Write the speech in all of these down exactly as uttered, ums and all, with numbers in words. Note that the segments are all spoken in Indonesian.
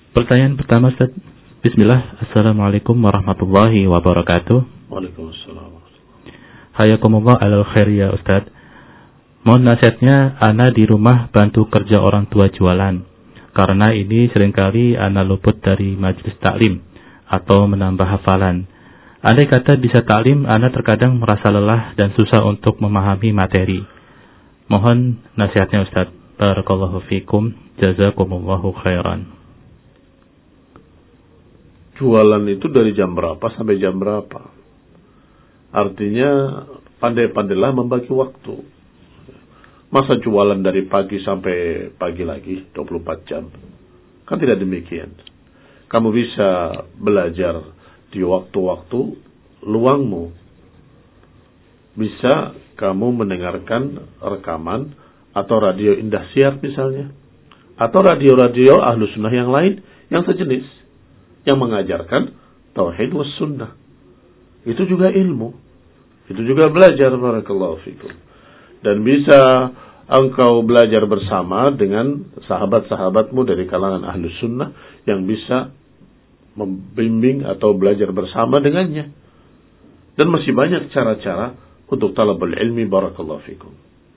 Pertanyaan pertama, Ustaz. Bismillah. Assalamualaikum warahmatullahi wabarakatuh. Waalaikumsalam. Hayakumullah alal khair ya Ustaz. Mohon nasihatnya, ana di rumah bantu kerja orang tua jualan. Karena ini seringkali ana luput dari majelis taklim atau menambah hafalan. Andai kata bisa taklim, ana terkadang merasa lelah dan susah untuk memahami materi. Mohon nasihatnya Ustaz. Barakallahu fikum. Jazakumullahu khairan. Jualan itu dari jam berapa sampai jam berapa? Artinya pandai-pandailah membagi waktu. Masa jualan dari pagi sampai pagi lagi, dua puluh empat jam? Kan tidak demikian. Kamu bisa belajar di waktu-waktu luangmu. Bisa kamu mendengarkan rekaman atau radio Indahsiar misalnya. Atau radio-radio Ahlu Sunnah yang lain yang sejenis. Yang mengajarkan tauhid was sunnah. Itu juga ilmu. Itu juga belajar, barakallahu fikum. Dan bisa engkau belajar bersama dengan sahabat-sahabatmu dari kalangan Ahlus Sunnah yang bisa membimbing atau belajar bersama dengannya. Dan masih banyak cara-cara untuk talabul ilmi, barakallahu fikum.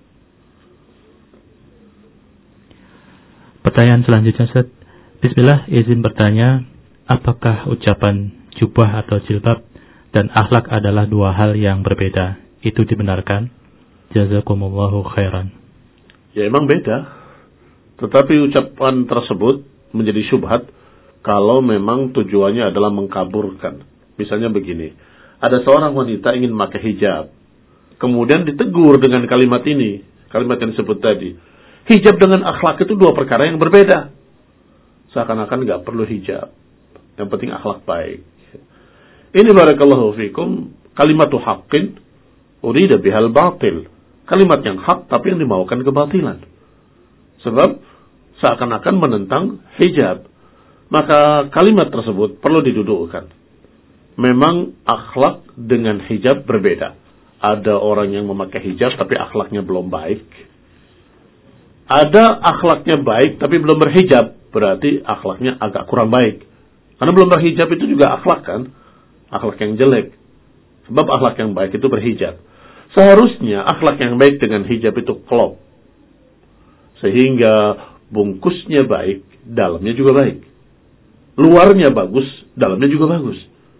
Pertanyaan selanjutnya, Ustaz. Bismillah, izin bertanya, apakah ucapan jubah atau jilbab dan akhlak adalah dua hal yang berbeda? Itu dibenarkan? Jazakumullahu khairan. Ya emang beda. Tetapi ucapan tersebut menjadi syubhat kalau memang tujuannya adalah mengkaburkan. Misalnya begini, ada seorang wanita ingin memakai hijab, kemudian ditegur dengan kalimat ini, kalimat yang disebut tadi. Hijab dengan akhlak itu dua perkara yang berbeda. Seakan-akan gak perlu hijab. Yang penting akhlak baik. Ini barakallahu fikum kalimatu haqqin urida bihal batil. Kalimat yang hak tapi yang dimaukan kebatilan. Sebab seakan-akan menentang hijab. Maka kalimat tersebut perlu didudukkan. Memang akhlak dengan hijab berbeda. Ada orang yang memakai hijab tapi akhlaknya belum baik. Ada akhlaknya baik tapi belum berhijab. Berarti akhlaknya agak kurang baik. Karena belum berhijab itu juga akhlak kan? Akhlak yang jelek. Sebab akhlak yang baik itu berhijab. Seharusnya akhlak yang baik dengan hijab itu klop. Sehingga bungkusnya baik, dalamnya juga baik. Luarnya bagus, dalamnya juga bagus.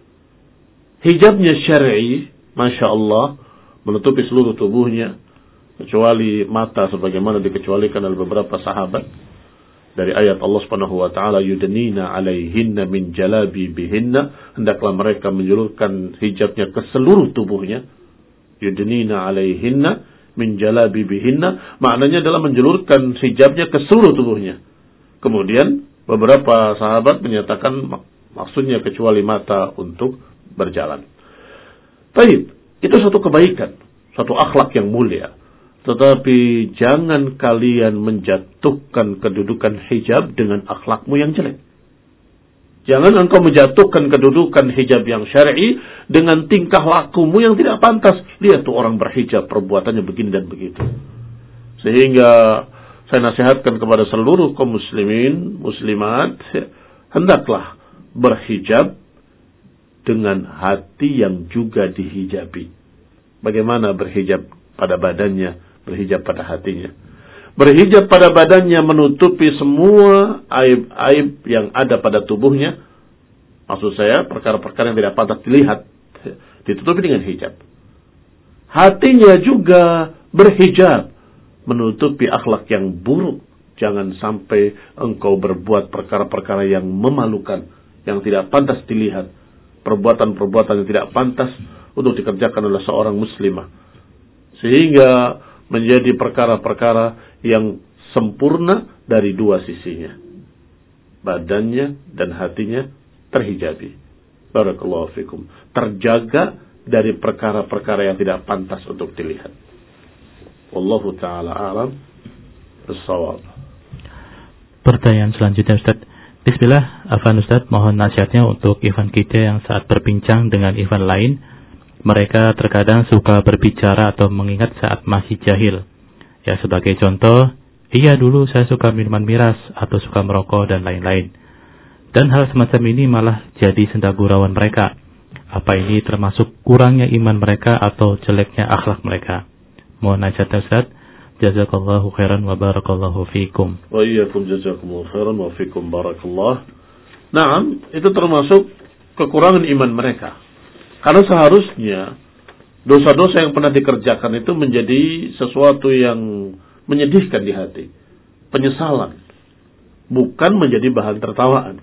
Hijabnya syar'i, Masya Allah, menutupi seluruh tubuhnya. Kecuali mata sebagaimana dikecualikan oleh beberapa sahabat. Dari ayat Allah Subhanahu wa taala, yudnina 'alaihinna min jalabi bihinna, hendaklah mereka menjulurkan hijabnya ke seluruh tubuhnya. Yudnina 'alaihinna min jalabi bihinna, maknanya adalah menjulurkan hijabnya ke seluruh tubuhnya. Kemudian beberapa sahabat menyatakan maksudnya kecuali mata untuk berjalan. Baik, itu satu kebaikan, satu akhlak yang mulia. Tetapi jangan kalian menjatuhkan kedudukan hijab dengan akhlakmu yang jelek. Jangan engkau menjatuhkan kedudukan hijab yang syar'i dengan tingkah lakumu yang tidak pantas. Lihat tuh orang berhijab, perbuatannya begini dan begitu. Sehingga saya nasihatkan kepada seluruh kaum muslimin, muslimat, hendaklah berhijab dengan hati yang juga dihijabi. Bagaimana berhijab pada badannya, berhijab pada hatinya. Berhijab pada badannya menutupi semua aib-aib yang ada pada tubuhnya. Maksud saya perkara-perkara yang tidak pantas dilihat, ditutupi dengan hijab. Hatinya juga berhijab, menutupi akhlak yang buruk. Jangan sampai engkau berbuat perkara-perkara yang memalukan, yang tidak pantas dilihat. Perbuatan-perbuatan yang tidak pantas untuk dikerjakan oleh seorang muslimah. Sehingga menjadi perkara-perkara yang sempurna dari dua sisinya. Badannya dan hatinya terhijabi. Barakallahu fikum. Terjaga dari perkara-perkara yang tidak pantas untuk dilihat. Wallahu ta'ala a'lam bis-shawab. Pertanyaan selanjutnya, Ustaz. Bismillah, Afan Ustaz, mohon nasihatnya untuk Ikhwan kita yang saat berbincang dengan Ikhwan lain, mereka terkadang suka berbicara atau mengingat saat masih jahil. Ya, sebagai contoh, iya dulu saya suka minuman miras atau suka merokok dan lain-lain. Dan hal semacam ini malah jadi senda gurauan mereka. Apa ini termasuk kurangnya iman mereka atau jeleknya akhlak mereka? Mohon nasihat Ustaz. Jazakallahu khairan wa barakallahu fikum. Wa iyyakum jazakumullahu khairan wa fikum barakallah. Naam, itu termasuk kekurangan iman mereka. Karena seharusnya dosa-dosa yang pernah dikerjakan itu menjadi sesuatu yang menyedihkan di hati. Penyesalan. Bukan menjadi bahan tertawaan.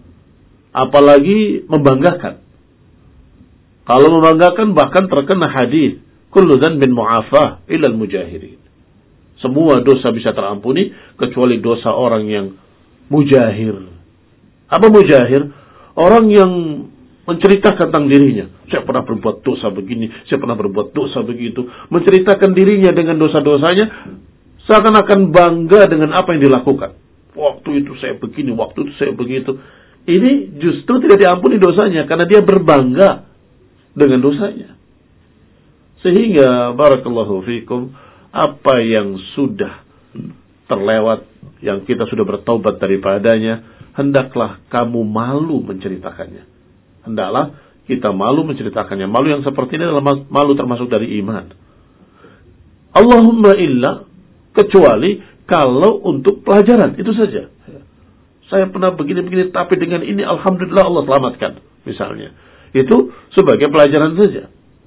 Apalagi membanggakan. Kalau membanggakan bahkan terkena hadis, kullu dzanbin mu'afah ilal mujahirin. Semua dosa bisa terampuni kecuali dosa orang yang mujahir. Apa mujahir? Orang yang menceritakan tentang dirinya. Saya pernah berbuat dosa begini, saya pernah berbuat dosa begitu. Menceritakan dirinya dengan dosa-dosanya, seakan-akan bangga dengan apa yang dilakukan. Waktu itu saya begini, waktu itu saya begitu. Ini justru tidak diampuni dosanya, karena dia berbangga dengan dosanya. Sehingga, barakallahu fikum, apa yang sudah terlewat, yang kita sudah bertaubat daripadanya, hendaklah kamu malu menceritakannya. Hendaklah kita malu menceritakannya. Malu yang seperti ini adalah malu termasuk dari iman. Allahumma illa, kecuali kalau untuk pelajaran, itu saja. Saya pernah begini-begini, tapi dengan ini alhamdulillah Allah selamatkan, misalnya. Itu sebagai pelajaran saja.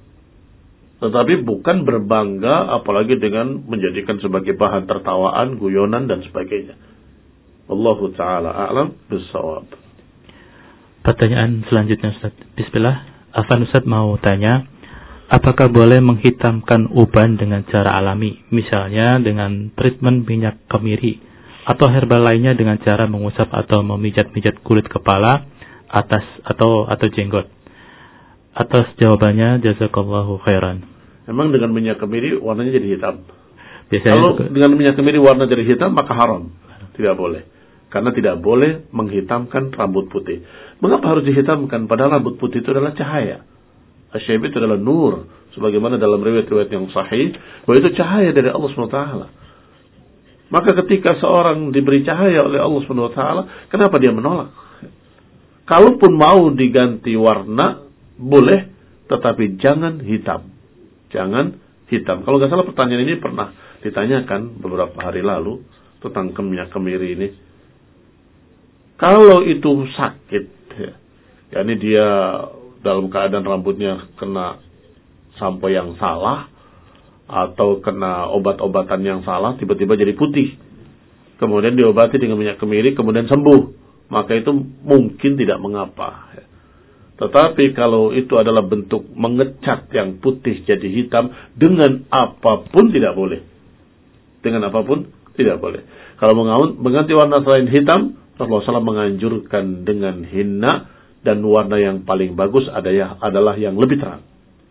Tetapi bukan berbangga, apalagi dengan menjadikan sebagai bahan tertawaan, guyonan, dan sebagainya. Wallahu ta'ala a'lam bissawab. Pertanyaan selanjutnya Ustaz. Bismillah. Afan Ustaz mau tanya, apakah boleh menghitamkan uban dengan cara alami? Misalnya dengan treatment minyak kemiri, atau herbal lainnya dengan cara mengusap atau memijat-mijat kulit kepala, atas atau atau jenggot. Atas jawabannya, jazakallahu khairan. Memang dengan minyak kemiri warnanya jadi hitam. Biasanya Kalau juga, dengan minyak kemiri warna jadi hitam, maka haram. Tidak boleh. Karena tidak boleh menghitamkan rambut putih. Mengapa harus dihitamkan? Padahal rambut putih itu adalah cahaya. Asy'ib itu adalah nur. Sebagaimana dalam riwayat-riwayat yang sahih, bahwa itu cahaya dari Allah subhanahu wa taala. Maka ketika seorang diberi cahaya oleh Allah subhanahu wa taala, kenapa dia menolak? Kalaupun mau diganti warna, boleh, tetapi jangan hitam. Jangan hitam. Kalau nggak salah pertanyaan ini pernah ditanyakan beberapa hari lalu tentang minyak kemiri ini. Kalau itu sakit, ya, yakni dia dalam keadaan rambutnya kena sampo yang salah atau kena obat-obatan yang salah, tiba-tiba jadi putih. Kemudian diobati dengan minyak kemiri, kemudian sembuh. Maka itu mungkin tidak mengapa. Tetapi kalau itu adalah bentuk mengecat yang putih jadi hitam, dengan apapun tidak boleh. Dengan apapun tidak boleh. Kalau mengganti warna selain hitam, Rasulullah shallallahu alaihi wasallam menganjurkan dengan henna, dan warna yang paling bagus adalah yang lebih terang.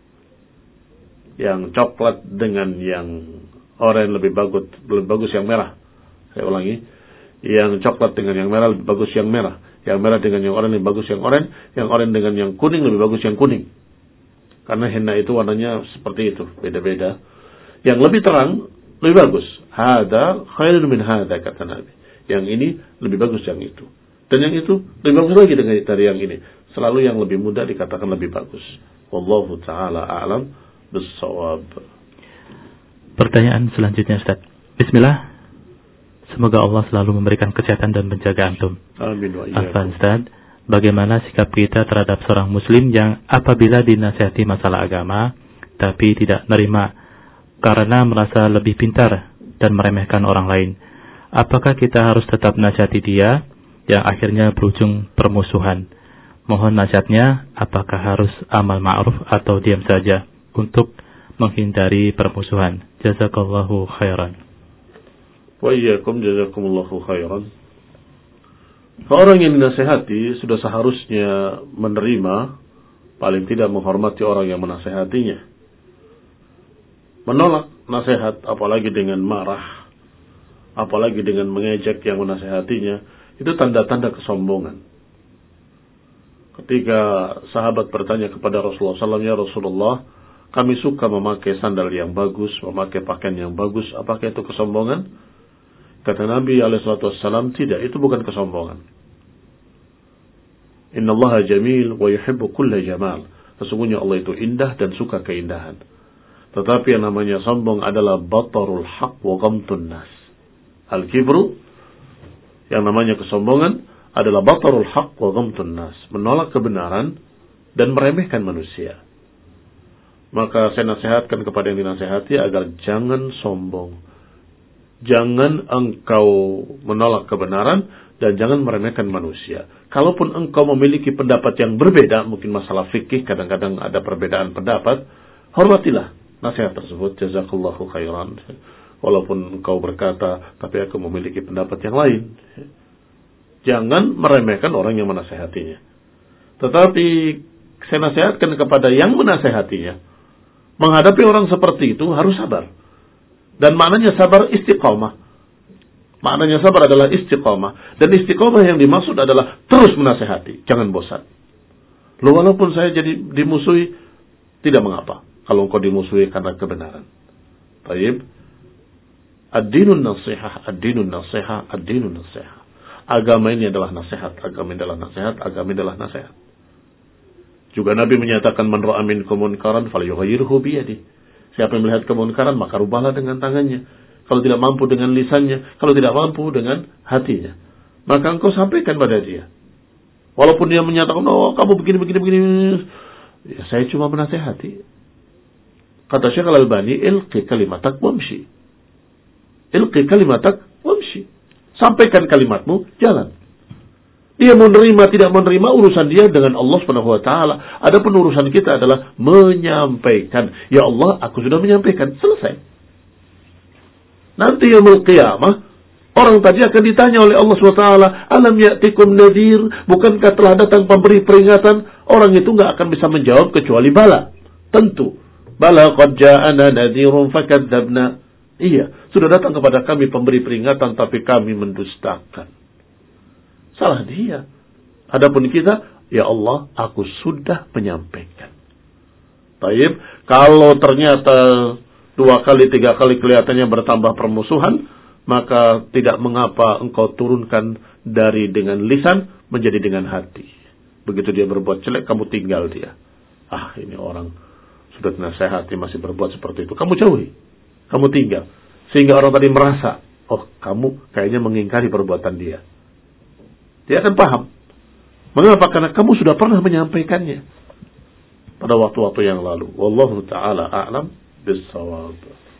Yang coklat dengan yang oranye lebih bagus, lebih bagus yang merah. Saya ulangi, yang coklat dengan yang merah lebih bagus yang merah. Yang merah dengan yang oranye lebih bagus yang oranye. Yang oranye dengan yang kuning lebih bagus yang kuning. Karena henna itu warnanya seperti itu, beda-beda. Yang lebih terang lebih bagus. Hada khairun min hada, kata Nabi. Yang ini lebih bagus yang itu. Dan yang itu lebih bagus lagi dari yang ini. Selalu yang lebih muda dikatakan lebih bagus. Wallahu ta'ala a'lam bis-shawab. Pertanyaan selanjutnya Ustaz. Bismillah. Semoga Allah selalu memberikan kesehatan dan menjaga antum. Amin wa iyyakum. Afwan Ustaz, bagaimana sikap kita terhadap seorang muslim yang apabila dinasihati masalah agama tapi tidak menerima karena merasa lebih pintar dan meremehkan orang lain? Apakah kita harus tetap nasihati dia yang akhirnya berujung permusuhan? Mohon nasihatnya, apakah harus amal ma'ruf atau diam saja untuk menghindari permusuhan? Jazakallahu khairan. Wa iyyakum jazakumullahu khairan. Orang yang dinasihati sudah seharusnya menerima, paling tidak menghormati orang yang menasihatinya. Menolak nasihat, apalagi dengan marah, apalagi dengan mengejek yang menasihatinya, itu tanda-tanda kesombongan. Ketika sahabat bertanya kepada Rasulullah shallallahu alaihi wasallam, ya Rasulullah, kami suka memakai sandal yang bagus, memakai pakaian yang bagus, apakah itu kesombongan? Kata Nabi alaihi wasallam, tidak, itu bukan kesombongan. Innallaha jamil wa yuhibbu kulla jamal. Sesungguhnya Allah itu indah dan suka keindahan. Tetapi yang namanya sombong adalah batarul haq wa ghamtun nas. Al-kibru, yang namanya kesombongan, adalah batarul haq wa ghamtun nas. Menolak kebenaran dan meremehkan manusia. Maka saya nasihatkan kepada yang dinasihati agar jangan sombong. Jangan engkau menolak kebenaran dan jangan meremehkan manusia. Kalaupun engkau memiliki pendapat yang berbeda, mungkin masalah fikih, kadang-kadang ada perbedaan pendapat, hormatilah nasihat tersebut. Jazakallahu khairan. Walaupun engkau berkata, tapi aku memiliki pendapat yang lain. Jangan meremehkan orang yang menasihatinya. Tetapi saya nasihatkan kepada yang menasihatinya, menghadapi orang seperti itu harus sabar. Dan maknanya sabar istiqamah. Maknanya sabar adalah istiqamah. Dan istiqamah yang dimaksud adalah terus menasihati. Jangan bosan. Loh, walaupun saya jadi dimusuhi, tidak mengapa. Kalau engkau dimusuhi karena kebenaran. Baik. Ad-dinun nasihah, ad-dinun nasihah, ad-dinun nasihah. Agama ini adalah nasihat. Agama ini adalah nasihat. Agama ini adalah nasihat. Juga Nabi menyatakan, man ra'a minkum munkaran falyughayyirhu biyadihi. Siapa yang melihat kemunkaran, maka rubahlah dengan tangannya. Kalau tidak mampu dengan lisannya, kalau tidak mampu dengan hatinya, maka engkau sampaikan pada dia. Walaupun dia menyatakan, oh kamu begini, begini, begini. Ya, saya cuma menasehati. Kata Syekh Al-Albani, ilqi kalimatak wamshi. Ilqi kalimatak wamshi. Sampaikan kalimatmu, jalan. Dia menerima, tidak menerima, urusan dia dengan Allah Subhanahu wa taala. Adapun urusan kita adalah menyampaikan. Ya Allah, aku sudah menyampaikan. Selesai. Nanti yaumul qiyamah, orang tadi akan ditanya oleh Allah subhanahu wa taala, alam ya'tikum nadhir, bukankah telah datang pemberi peringatan? Orang itu enggak akan bisa menjawab kecuali bala. Tentu. Bala qad ja'ana nadhirun fakadzabna. Iya, sudah datang kepada kami pemberi peringatan tapi kami mendustakan. Salah dia. Adapun kita, ya Allah, aku sudah menyampaikan. Baik, kalau ternyata dua kali, tiga kali kelihatannya bertambah permusuhan, maka tidak mengapa engkau turunkan dari dengan lisan menjadi dengan hati. Begitu dia berbuat jelek, kamu tinggal dia. Ah, ini orang sudah nasihati masih berbuat seperti itu. Kamu jauhi. Kamu tinggal. Sehingga orang tadi merasa, oh kamu kayaknya mengingkari perbuatan dia. Dia akan paham. Mengapa? Karena kamu sudah pernah menyampaikannya pada waktu-waktu yang lalu. Wallahu ta'ala a'lam bisawab.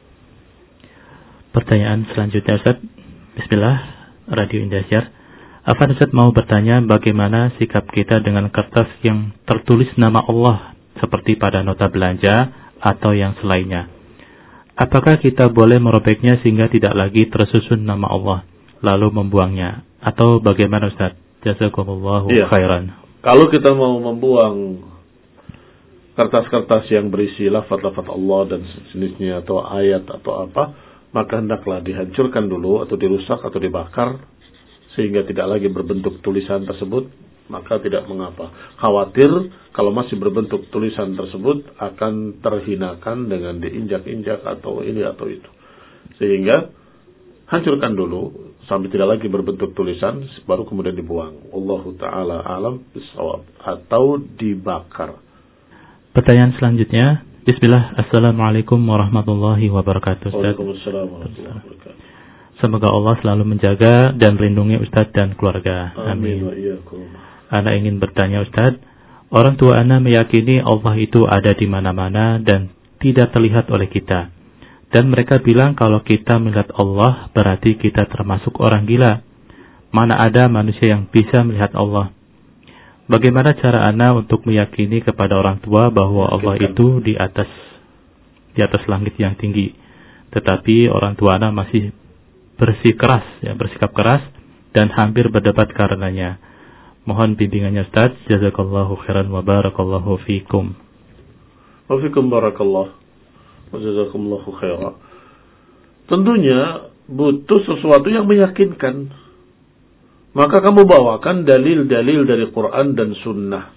Pertanyaan selanjutnya, Ustaz. Bismillah, Radio Indosiar. Afan, Ustaz mau bertanya bagaimana sikap kita dengan kertas yang tertulis nama Allah seperti pada nota belanja atau yang selainnya. Apakah kita boleh merobeknya sehingga tidak lagi tersusun nama Allah lalu membuangnya? Atau bagaimana, Ustaz? Jazakumullahu ya. khairan. Kalau kita mau membuang kertas-kertas yang berisi lafaz-lafaz Allah dan sejenisnya atau ayat atau apa, maka hendaklah dihancurkan dulu atau dirusak atau dibakar sehingga tidak lagi berbentuk tulisan tersebut, maka tidak mengapa. Khawatir kalau masih berbentuk tulisan tersebut akan terhinakan dengan diinjak-injak atau ini atau itu. Sehingga hancurkan dulu sampai tidak lagi berbentuk tulisan, baru kemudian dibuang. Wallahu ta'ala alam bisawab. Atau dibakar. Pertanyaan selanjutnya. Bismillah. Assalamualaikum warahmatullahi wabarakatuh. Waalaikumsalam warahmatullahi wabarakatuh. Semoga Allah selalu menjaga dan melindungi Ustadz dan keluarga. Amin. Ana ingin bertanya, Ustadz, orang tua Ana meyakini Allah itu ada di mana-mana dan tidak terlihat oleh kita. Dan mereka bilang kalau kita melihat Allah berarti kita termasuk orang gila. Mana ada manusia yang bisa melihat Allah? Bagaimana cara Ana untuk meyakini kepada orang tua bahwa Allah itu di atas di atas langit yang tinggi, tetapi orang tua Ana masih bersikeras, ya, bersikap keras dan hampir berdebat karenanya. Mohon bimbingannya, Ustaz. Jazakallahu khairan wa barakallahu fikum. Wa fikum barakallah. Wa jazakumullahu khairan. Tentunya butuh sesuatu yang meyakinkan. Maka kamu bawakan dalil-dalil dari Quran dan Sunnah.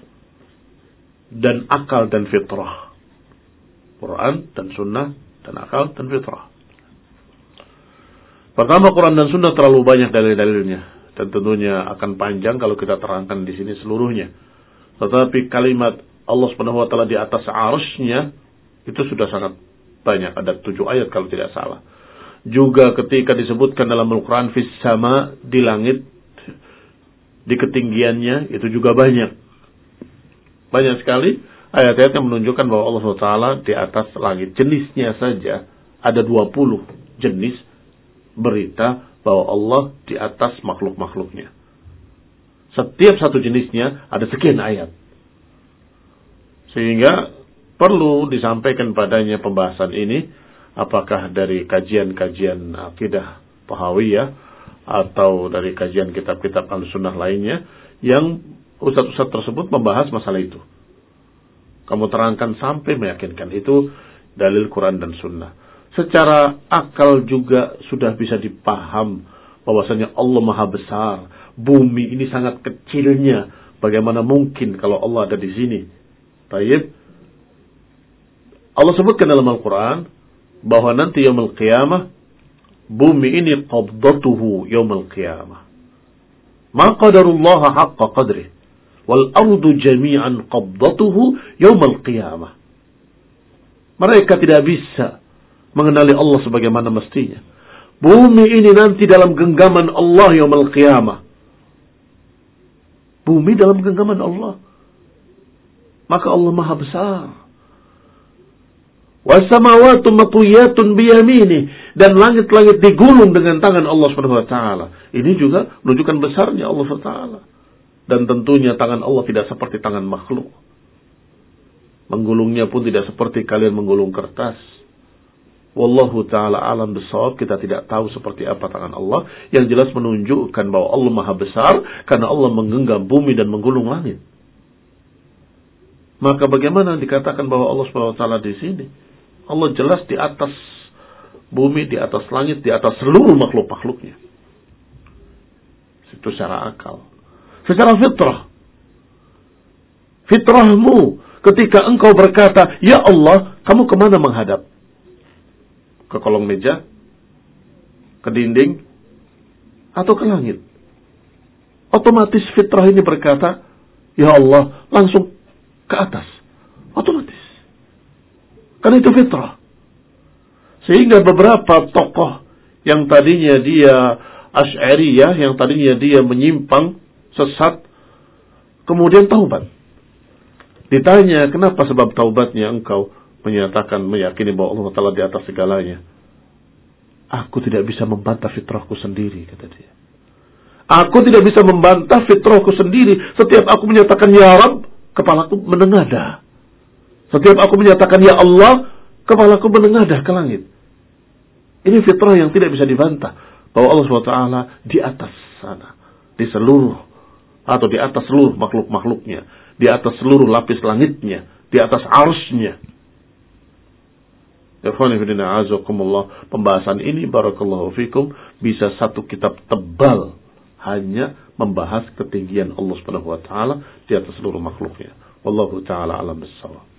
Dan akal dan fitrah. Quran dan Sunnah dan akal dan fitrah. Pertama, Quran dan Sunnah terlalu banyak dalil-dalilnya. dan tentunya akan panjang kalau kita terangkan di sini seluruhnya. Tetapi kalimat Allah Subhanahu wa taala di atas arsy-Nya itu sudah sangat banyak, ada tujuh ayat kalau tidak salah. Juga ketika disebutkan dalam Al-Quran fis sama, di langit, di ketinggiannya, itu juga banyak. Banyak sekali ayat-ayat yang menunjukkan bahwa Allah subhanahu wa taala di atas langit. Jenisnya saja ada dua puluh jenis berita bahwa Allah di atas makhluk-makhluknya. Setiap satu jenisnya ada sekian ayat. Sehingga perlu disampaikan padanya pembahasan ini, apakah dari kajian-kajian akidah Tahawiyah atau dari kajian kitab-kitab Ahlussunnah lainnya yang ustaz-ustaz tersebut membahas masalah itu. Kamu terangkan sampai meyakinkan itu dalil Quran dan Sunnah. Secara akal juga sudah bisa dipaham bahwasanya Allah Maha Besar. Bumi ini sangat kecilnya. Bagaimana mungkin kalau Allah ada di sini? Baik. Allah sebutkan dalam Al-Quran bahwa nanti yaumul qiyamah bumi ini qabdatuhu yaumul qiyamah. Ma qadarullah haqqa qadrih wal ardu jami'an qabdatuhu yaumul qiyamah. Mereka tidak bisa mengenali Allah sebagaimana mestinya. Bumi ini nanti dalam genggaman Allah yaumul qiyamah. Bumi dalam genggaman Allah. Maka Allah Maha Besar. Wasamawatu matwiyatun biyamini, dan langit-langit digulung dengan tangan Allah Subhanahu wa taala. Ini juga menunjukkan besarnya Allah Subhanahu wa taala. Dan tentunya tangan Allah tidak seperti tangan makhluk. Menggulungnya pun tidak seperti kalian menggulung kertas. Wallahu taala alam bisawab, kita tidak tahu seperti apa tangan Allah. Yang jelas menunjukkan bahwa Allah Maha Besar karena Allah menggenggam bumi dan menggulung langit. Maka bagaimana dikatakan bahwa Allah Subhanahu wa taala di sini? Allah jelas di atas bumi, di atas langit, di atas seluruh makhluk-makhluknya. Itu secara akal. Secara fitrah. Fitrahmu ketika engkau berkata, ya Allah, kamu kemana menghadap? Ke kolong meja? Ke dinding? Atau ke langit? Otomatis fitrah ini berkata, ya Allah, langsung ke atas. Otomatis. Karena itu fitrah. Sehingga beberapa tokoh yang tadinya dia Asy'ariyah, yang tadinya dia menyimpang, sesat, kemudian taubat. Ditanya, kenapa sebab taubatnya engkau menyatakan, meyakini bahwa Allah Ta'ala di atas segalanya? Aku tidak bisa membantah fitrahku sendiri, kata dia. Aku tidak bisa membantah fitrahku sendiri. Setiap aku menyatakan ya Rabb, kepalaku menengadah. Setiap aku menyatakan ya Allah, kepalaku menengadah ke langit. Ini fitrah yang tidak bisa dibantah. Bahwa Allah subhanahu wa taala di atas sana. Di seluruh, atau di atas seluruh makhluk-makhluknya. Di atas seluruh lapis langitnya. Di atas arsy-Nya. Pembahasan ini barakallahu fikum bisa satu kitab tebal hanya membahas ketinggian Allah subhanahu wa taala di atas seluruh makhluknya. Wallahu taala alam bissawab.